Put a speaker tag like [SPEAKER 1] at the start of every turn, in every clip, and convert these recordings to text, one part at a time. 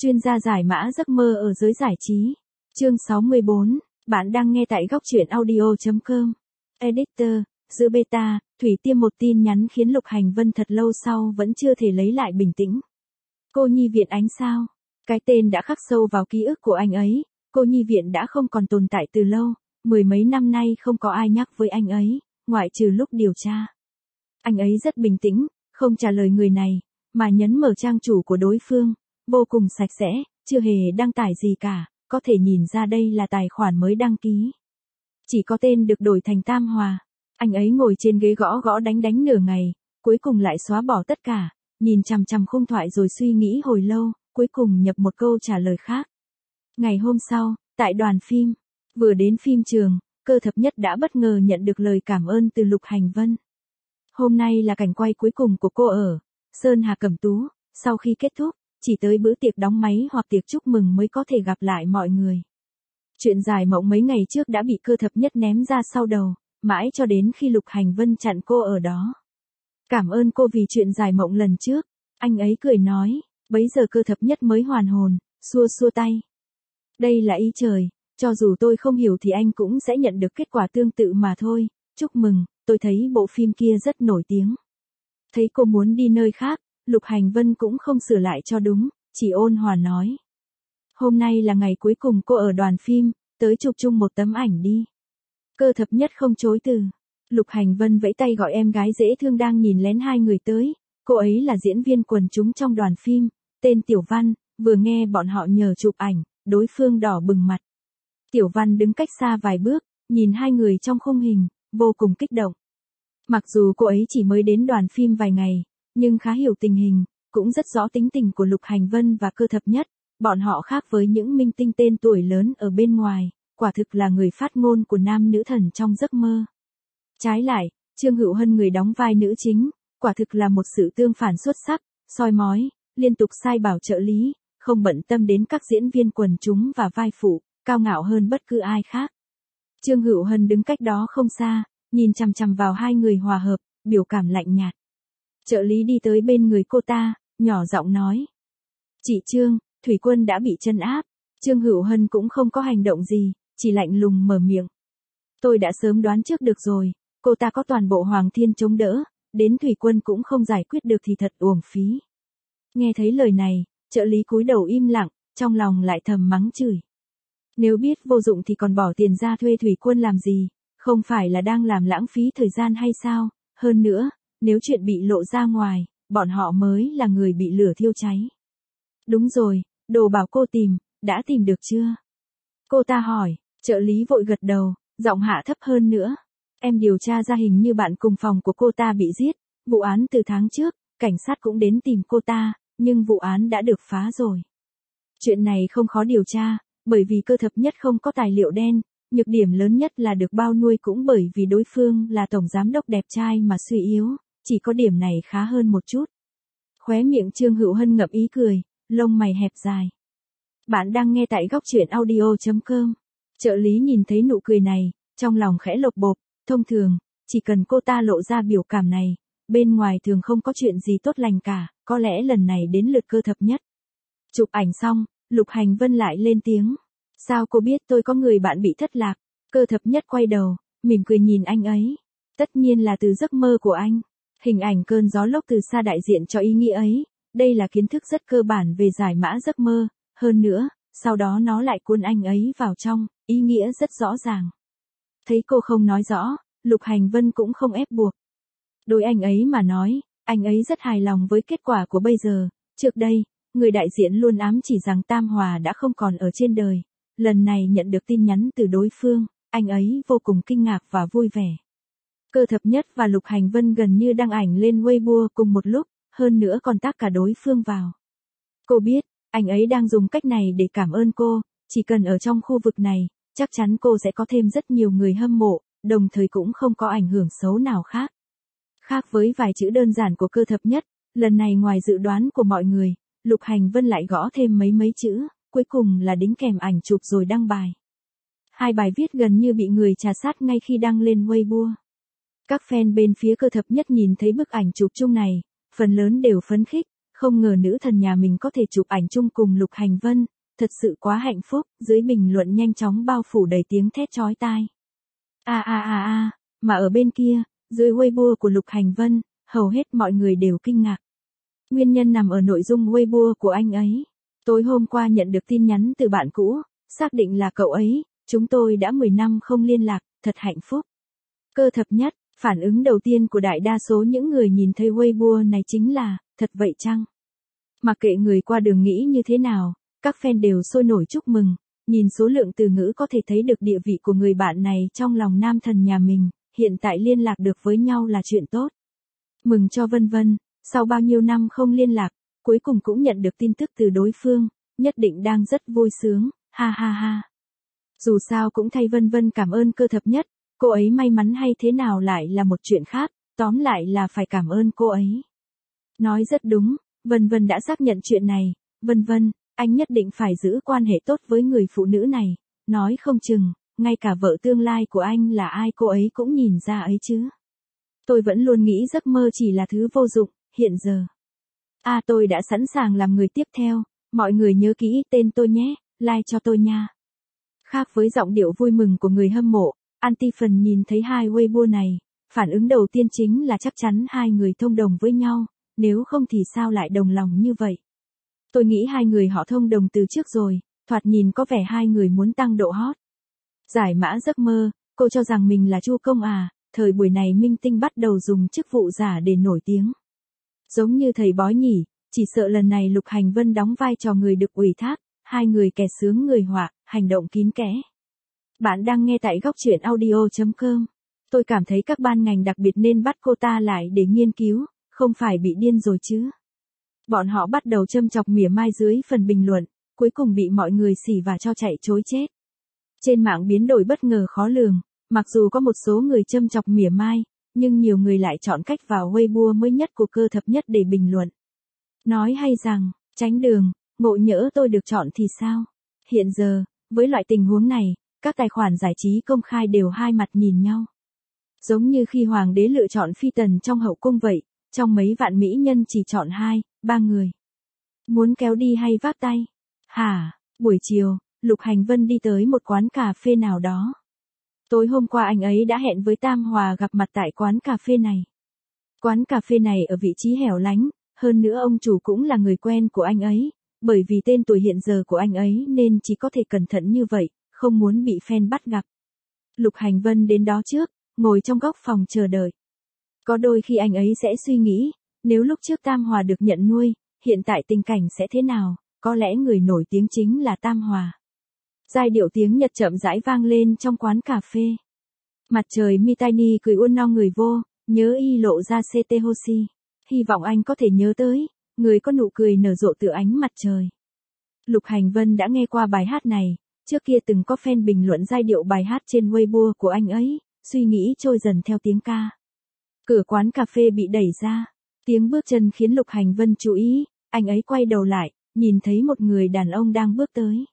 [SPEAKER 1] Chuyên gia giải mã giấc mơ ở giới giải trí. Chương 64, bạn đang nghe tại góc truyện audio.com. Editor, giữa beta, Thủy Tiêm một tin nhắn khiến Lục Hành Vân thật lâu sau vẫn chưa thể lấy lại bình tĩnh. Cô nhi viện ánh sao? Cái tên đã khắc sâu vào ký ức của anh ấy, cô nhi viện đã không còn tồn tại từ lâu, mười mấy năm nay không có ai nhắc với anh ấy, ngoại trừ lúc điều tra. Anh ấy rất bình tĩnh, không trả lời người này, mà nhấn mở trang chủ của đối phương, vô cùng sạch sẽ, chưa hề đăng tải gì cả, có thể nhìn ra đây là tài khoản mới đăng ký. Chỉ có tên được đổi thành Tam Hòa. Anh ấy ngồi trên ghế gõ gõ đánh nửa ngày, cuối cùng lại xóa bỏ tất cả, nhìn chằm chằm khung thoại rồi suy nghĩ hồi lâu, cuối cùng nhập một câu trả lời khác. Ngày hôm sau, tại đoàn phim, vừa đến phim trường, Cơ Thập Nhất đã bất ngờ nhận được lời cảm ơn từ Lục Hành Vân. Hôm nay là cảnh quay cuối cùng của cô ở Sơn Hà Cẩm Tú, sau khi kết thúc, chỉ tới bữa tiệc đóng máy hoặc tiệc chúc mừng mới có thể gặp lại mọi người. Chuyện dài mộng mấy ngày trước đã bị Cơ Thập Nhất ném ra sau đầu, mãi cho đến khi Lục Hành Vân chặn cô ở đó. Cảm ơn cô vì chuyện dài mộng lần trước, anh ấy cười nói, bấy giờ Cơ Thập Nhất mới hoàn hồn, xua xua tay. Đây là ý trời, cho dù tôi không hiểu thì anh cũng sẽ nhận được kết quả tương tự mà thôi, chúc mừng, tôi thấy bộ phim kia rất nổi tiếng. Thấy cô muốn đi nơi khác, Lục Hành Vân cũng không sửa lại cho đúng, chỉ ôn hòa nói. Hôm nay là ngày cuối cùng cô ở đoàn phim, tới chụp chung một tấm ảnh đi. Cơ Thập Nhất không chối từ. Lục Hành Vân vẫy tay gọi em gái dễ thương đang nhìn lén hai người tới, cô ấy là diễn viên quần chúng trong đoàn phim, tên Tiểu Văn, vừa nghe bọn họ nhờ chụp ảnh, đối phương đỏ bừng mặt. Tiểu Văn đứng cách xa vài bước, nhìn hai người trong khung hình, vô cùng kích động. Mặc dù cô ấy chỉ mới đến đoàn phim vài ngày, nhưng khá hiểu tình hình, cũng rất rõ tính tình của Lục Hành Vân và Cơ Thập Nhất, bọn họ khác với những minh tinh tên tuổi lớn ở bên ngoài, quả thực là người phát ngôn của nam nữ thần trong giấc mơ. Trái lại, Trương Hữu Hân người đóng vai nữ chính, quả thực là một sự tương phản xuất sắc, soi mói, liên tục sai bảo trợ lý, không bận tâm đến các diễn viên quần chúng và vai phụ, cao ngạo hơn bất cứ ai khác. Trương Hữu Hân đứng cách đó không xa, nhìn chằm chằm vào hai người hòa hợp, biểu cảm lạnh nhạt. Trợ lý đi tới bên người cô ta, nhỏ giọng nói. Chị Trương, Thủy Quân đã bị trấn áp. Trương Hữu Hân cũng không có hành động gì, chỉ lạnh lùng mở miệng. Tôi đã sớm đoán trước được rồi, cô ta có toàn bộ Hoàng Thiên chống đỡ, đến Thủy Quân cũng không giải quyết được thì thật uổng phí. Nghe thấy lời này, trợ lý cúi đầu im lặng, trong lòng lại thầm mắng chửi. Nếu biết vô dụng thì còn bỏ tiền ra thuê Thủy Quân làm gì, không phải là đang làm lãng phí thời gian hay sao, hơn nữa, nếu chuyện bị lộ ra ngoài, bọn họ mới là người bị lửa thiêu cháy. Đúng rồi, đồ bảo cô tìm, đã tìm được chưa? Cô ta hỏi, trợ lý vội gật đầu, giọng hạ thấp hơn nữa. Em điều tra ra hình như bạn cùng phòng của cô ta bị giết, vụ án từ tháng trước, cảnh sát cũng đến tìm cô ta, nhưng vụ án đã được phá rồi. Chuyện này không khó điều tra, bởi vì Cơ Thập Nhất không có tài liệu đen, nhược điểm lớn nhất là được bao nuôi cũng bởi vì đối phương là tổng giám đốc đẹp trai mà suy yếu, chỉ có điểm này khá hơn một chút. Khóe miệng Trương Hữu Hân ngậm ý cười, lông mày hẹp dài. Bạn đang nghe tại góc truyện audio.com. Trợ lý nhìn thấy nụ cười này, trong lòng khẽ lộc bộp, thông thường, chỉ cần cô ta lộ ra biểu cảm này, bên ngoài thường không có chuyện gì tốt lành cả, có lẽ lần này đến lượt Cơ Thập Nhất. Chụp ảnh xong, Lục Hành Vân lại lên tiếng. Sao cô biết tôi có người bạn bị thất lạc? Cơ Thập Nhất quay đầu, mỉm cười nhìn anh ấy. Tất nhiên là từ giấc mơ của anh. Hình ảnh cơn gió lốc từ xa đại diện cho ý nghĩa ấy. Đây là kiến thức rất cơ bản về giải mã giấc mơ. Hơn nữa, sau đó nó lại cuốn anh ấy vào trong, ý nghĩa rất rõ ràng. Thấy cô không nói rõ, Lục Hành Vân cũng không ép buộc. Đối anh ấy mà nói, anh ấy rất hài lòng với kết quả của bây giờ. Trước đây, người đại diện luôn ám chỉ rằng Tam Hòa đã không còn ở trên đời. Lần này nhận được tin nhắn từ đối phương, anh ấy vô cùng kinh ngạc và vui vẻ. Cơ Thập Nhất và Lục Hành Vân gần như đăng ảnh lên Weibo cùng một lúc, hơn nữa còn tag cả đối phương vào. Cô biết, anh ấy đang dùng cách này để cảm ơn cô, chỉ cần ở trong khu vực này, chắc chắn cô sẽ có thêm rất nhiều người hâm mộ, đồng thời cũng không có ảnh hưởng xấu nào khác. Khác với vài chữ đơn giản của Cơ Thập Nhất, lần này ngoài dự đoán của mọi người, Lục Hành Vân lại gõ thêm mấy chữ, cuối cùng là đính kèm ảnh chụp rồi đăng bài. Hai bài viết gần như bị người trà sát ngay khi đăng lên Weibo. Các fan bên phía Cơ Thập Nhất nhìn thấy bức ảnh chụp chung này, phần lớn đều phấn khích, Không ngờ nữ thần nhà mình có thể chụp ảnh chung cùng Lục Hành Vân, thật sự quá hạnh phúc, dưới bình luận nhanh chóng bao phủ đầy tiếng thét chói tai. Mà ở bên kia, dưới Weibo của Lục Hành Vân, hầu hết mọi người đều kinh ngạc. Nguyên nhân nằm ở nội dung Weibo của anh ấy. Tối hôm qua nhận được tin nhắn từ bạn cũ, xác định là cậu ấy, chúng tôi đã 10 năm không liên lạc, thật hạnh phúc. Cơ thập nhất, phản ứng đầu tiên của đại đa số những người nhìn thấy Weibo này chính là, thật vậy chăng? Mặc kệ người qua đường nghĩ như thế nào, các fan đều sôi nổi chúc mừng, nhìn số lượng từ ngữ có thể thấy được địa vị của người bạn này trong lòng nam thần nhà mình, hiện tại liên lạc được với nhau là chuyện tốt. Mừng cho Vân Vân, sau bao nhiêu năm không liên lạc, cuối cùng cũng nhận được tin tức từ đối phương, nhất định đang rất vui sướng, ha ha ha. Dù sao cũng thay Vân Vân cảm ơn Cơ thập nhất, cô ấy may mắn hay thế nào lại là một chuyện khác, tóm lại là phải cảm ơn cô ấy. Nói rất đúng, Vân Vân đã xác nhận chuyện này, Vân Vân, anh nhất định phải giữ quan hệ tốt với người phụ nữ này, nói không chừng, ngay cả vợ tương lai của anh là ai cô ấy cũng nhìn ra ấy chứ. Tôi vẫn luôn nghĩ giấc mơ chỉ là thứ vô dụng, hiện giờ. Tôi đã sẵn sàng làm người tiếp theo, mọi người nhớ kỹ tên tôi nhé, like cho tôi nha. Khác với giọng điệu vui mừng của người hâm mộ, Anti-fan nhìn thấy hai Weibo này, phản ứng đầu tiên chính là chắc chắn hai người thông đồng với nhau, nếu không thì sao lại đồng lòng như vậy. Tôi nghĩ hai người họ thông đồng từ trước rồi, thoạt nhìn có vẻ hai người muốn tăng độ hot. Giải mã giấc mơ, cô cho rằng mình là Chu Công à, thời buổi này minh tinh bắt đầu dùng chức vụ giả để nổi tiếng. Giống như thầy bói nhỉ, chỉ sợ lần này Lục Hành Vân đóng vai trò người được ủy thác, hai người kẻ sướng người họa, hành động kín kẽ. Bạn đang nghe tại góc truyện audio.com. Tôi cảm thấy các ban ngành đặc biệt nên bắt cô ta lại để nghiên cứu, không phải bị điên rồi chứ. Bọn họ bắt đầu châm chọc mỉa mai dưới phần bình luận, cuối cùng bị mọi người xỉ và cho chạy trối chết. Trên mạng biến đổi bất ngờ khó lường, mặc dù có một số người châm chọc mỉa mai, nhưng nhiều người lại chọn cách vào Weibo mới nhất của Cơ thập nhất để bình luận. Nói hay rằng, tránh đường, ngộ nhỡ tôi được chọn thì sao? Hiện giờ, với loại tình huống này, các tài khoản giải trí công khai đều hai mặt nhìn nhau. Giống như khi hoàng đế lựa chọn phi tần trong hậu cung vậy, trong mấy vạn mỹ nhân chỉ chọn 2-3 người. Muốn kéo đi hay vác tay? Hả? Buổi chiều, Lục Hành Vân đi tới một quán cà phê nào đó. Tối hôm qua anh ấy đã hẹn với Tam Hòa gặp mặt tại quán cà phê này. Quán cà phê này ở vị trí hẻo lánh, hơn nữa ông chủ cũng là người quen của anh ấy, bởi vì tên tuổi hiện giờ của anh ấy nên chỉ có thể cẩn thận như vậy, không muốn bị fan bắt gặp. Lục Hành Vân đến đó trước, ngồi trong góc phòng chờ đợi. Có đôi khi anh ấy sẽ suy nghĩ, nếu lúc trước Tam Hòa được nhận nuôi, hiện tại tình cảnh sẽ thế nào, có lẽ người nổi tiếng chính là Tam Hòa. Giai điệu tiếng Nhật chậm rãi vang lên trong quán cà phê. Mặt trời Mitani cười uôn no người vô, nhớ y lộ ra CT Hoshi. Hy vọng anh có thể nhớ tới, người có nụ cười nở rộ tựa ánh mặt trời. Lục Hành Vân đã nghe qua bài hát này, trước kia từng có fan bình luận giai điệu bài hát trên Weibo của anh ấy, suy nghĩ trôi dần theo tiếng ca. Cửa quán cà phê bị đẩy ra, tiếng bước chân khiến Lục Hành Vân chú ý, anh ấy quay đầu lại, nhìn thấy một người đàn ông đang bước tới.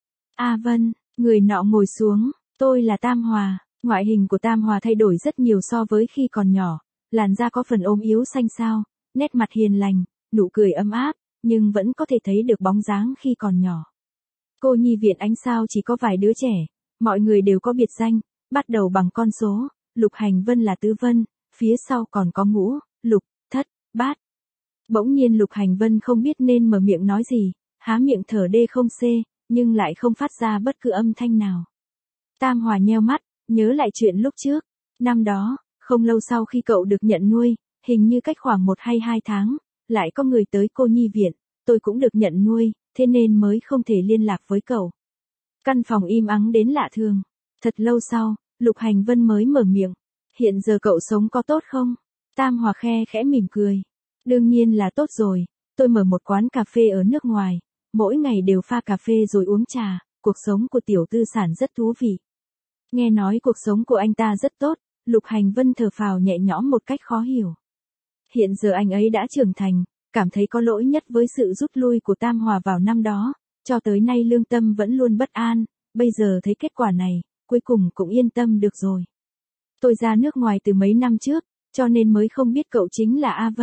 [SPEAKER 1] Vân, người nọ ngồi xuống, tôi là Tam Hòa. Ngoại hình của Tam Hòa thay đổi rất nhiều so với khi còn nhỏ, làn da có phần ốm yếu xanh xao, nét mặt hiền lành, nụ cười ấm áp, nhưng vẫn có thể thấy được bóng dáng khi còn nhỏ. Cô nhi viện ánh sao chỉ có vài đứa trẻ, mọi người đều có biệt danh, bắt đầu bằng con số, Lục Hành Vân là Tứ Vân, phía sau còn có Ngũ, Lục, Thất, Bát. Bỗng nhiên Lục Hành Vân không biết nên mở miệng nói gì, há miệng thở đê không xê, nhưng lại không phát ra bất cứ âm thanh nào. Tam Hòa nheo mắt, nhớ lại chuyện lúc trước. Năm đó, không lâu sau khi cậu được nhận nuôi, hình như cách khoảng 1 hay 2 tháng, lại có người tới cô nhi viện, tôi cũng được nhận nuôi, thế nên mới không thể liên lạc với cậu. Căn phòng im ắng đến lạ thường. Thật lâu sau, Lục Hành Vân mới mở miệng. Hiện giờ cậu sống có tốt không? Tam Hòa khẽ mỉm cười. Đương nhiên là tốt rồi, tôi mở một quán cà phê ở nước ngoài, mỗi ngày đều pha cà phê rồi uống trà, cuộc sống của tiểu tư sản rất thú vị. Nghe nói cuộc sống của anh ta rất tốt, Lục Hành Vân thở phào nhẹ nhõm một cách khó hiểu. Hiện giờ anh ấy đã trưởng thành, cảm thấy có lỗi nhất với sự rút lui của Tam Hòa vào năm đó, cho tới nay lương tâm vẫn luôn bất an, bây giờ thấy kết quả này, cuối cùng cũng yên tâm được rồi. Tôi ra nước ngoài từ mấy năm trước, cho nên mới không biết cậu chính là Vân,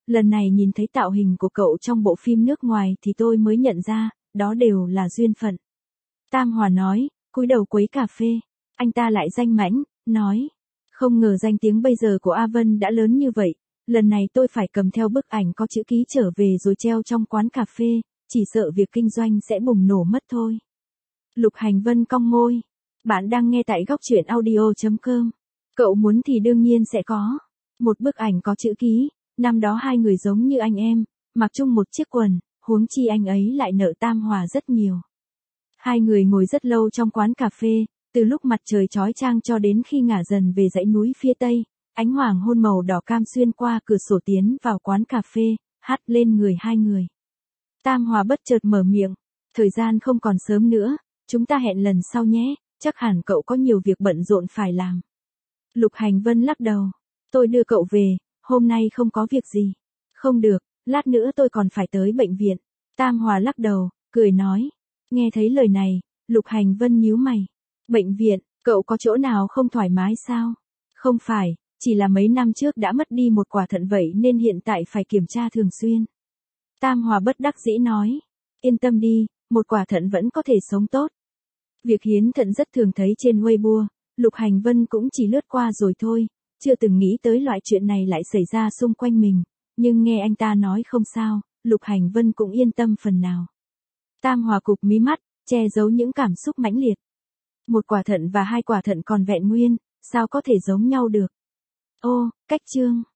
[SPEAKER 1] lần này nhìn thấy tạo hình của cậu trong bộ phim nước ngoài thì tôi mới nhận ra, đó đều là duyên phận. Tam Hòa nói, cúi đầu quấy cà phê. Anh ta lại danh mãnh, nói. Không ngờ danh tiếng bây giờ của A Vân đã lớn như vậy. Lần này tôi phải cầm theo bức ảnh có chữ ký trở về rồi treo trong quán cà phê, chỉ sợ việc kinh doanh sẽ bùng nổ mất thôi. Lục Hành Vân cong môi. Bạn đang nghe tại góc truyện audio.com. Cậu muốn thì đương nhiên sẽ có. Một bức ảnh có chữ ký, năm đó hai người giống như anh em, mặc chung một chiếc quần, huống chi anh ấy lại nợ Tam Hòa rất nhiều. Hai người ngồi rất lâu trong quán cà phê, từ lúc mặt trời chói chang cho đến khi ngả dần về dãy núi phía tây, ánh hoàng hôn màu đỏ cam xuyên qua cửa sổ tiến vào quán cà phê, hắt lên người hai người. Tam Hòa bất chợt mở miệng, thời gian không còn sớm nữa, chúng ta hẹn lần sau nhé, chắc hẳn cậu có nhiều việc bận rộn phải làm. Lục Hành Vân lắc đầu, tôi đưa cậu về, hôm nay không có việc gì. Không được, lát nữa tôi còn phải tới bệnh viện. Tam Hòa lắc đầu, cười nói. Nghe thấy lời này, Lục Hành Vân nhíu mày. Bệnh viện, cậu có chỗ nào không thoải mái sao? Không phải, chỉ là mấy năm trước đã mất đi một quả thận vậy nên hiện tại phải kiểm tra thường xuyên. Tam Hòa bất đắc dĩ nói. Yên tâm đi, một quả thận vẫn có thể sống tốt. Việc hiến thận rất thường thấy trên Weibo, Lục Hành Vân cũng chỉ lướt qua rồi thôi, chưa từng nghĩ tới loại chuyện này lại xảy ra xung quanh mình, nhưng nghe anh ta nói không sao, Lục Hành Vân cũng yên tâm phần nào. Tam Hòa cụp mí mắt, che giấu những cảm xúc mãnh liệt. Một quả thận và hai quả thận còn vẹn nguyên, sao có thể giống nhau được? Ô, cách chương.